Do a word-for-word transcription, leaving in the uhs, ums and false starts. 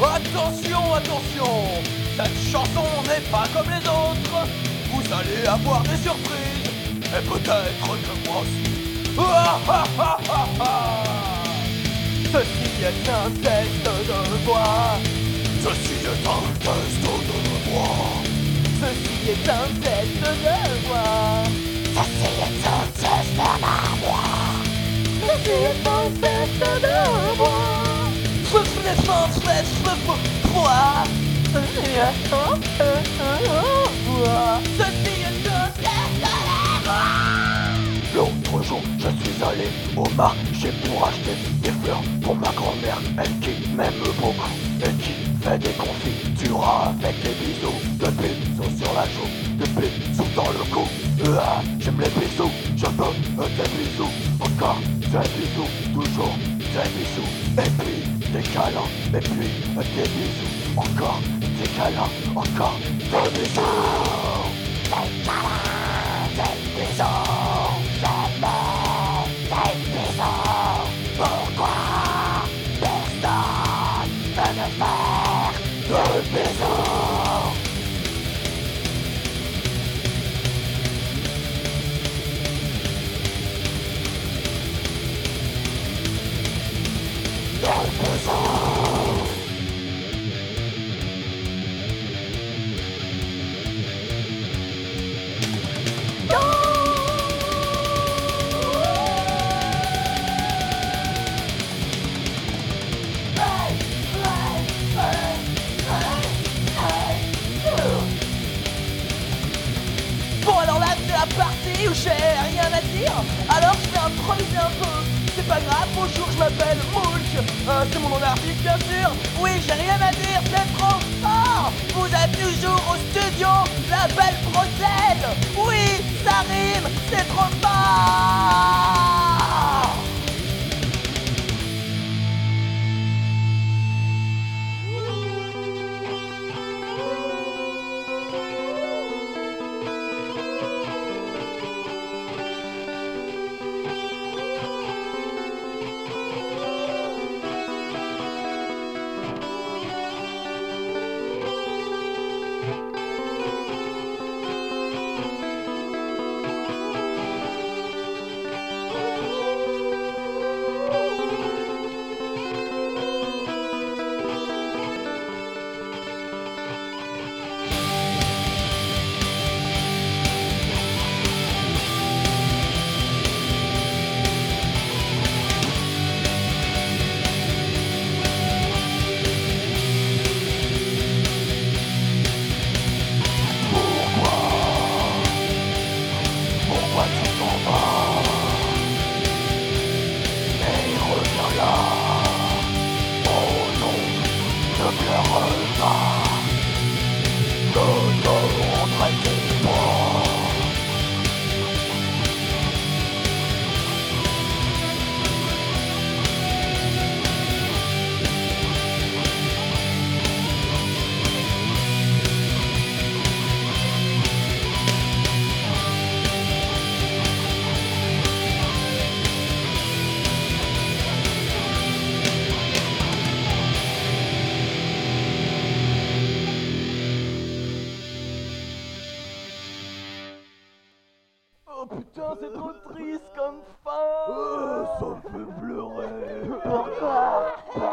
Attention, attention, cette chanson n'est pas comme les autres. Vous allez avoir des surprises, et peut-être que moi aussi. Ah, ah, ah, ah, ah. Ceci est un test de voix. Ceci est un test de voix. Ceci est un test de voix. Ceci est un test de voix. Ceci est un test de voix. Ceci est un test de voix. Ceci est un test de voix. Ceci est un test de voix. L'autre jour, je suis allé au marché pour acheter des fleurs pour ma grand-mère, elle qui m'aime beaucoup et qui fait des confitures avec des bisous, de bisous sur la joue, des bisous dans le cou. Ah, j'aime les bisous, je veux des bisous, encore des bisous, toujours des bisous, et puis des câlins, et puis des bisous, encore des câlins, encore des bisous, des câlins, des bisous. Pourquoi personne ne me faire de bisous? De bisous. Bon alors là c'est la partie où j'ai rien à dire. Alors je vais improviser un peu. C'est pas grave, bonjour, je m'appelle Moulk. euh, C'est mon nom d'artiste bien sûr. Oui, j'ai rien à dire, c'est trop fort. Vous êtes toujours au studio La Belle Procède. Oui, ça rime, c'est trop fort. Oh putain, c'est trop triste comme fin. Oh, ça me fait pleurer. Pourquoi?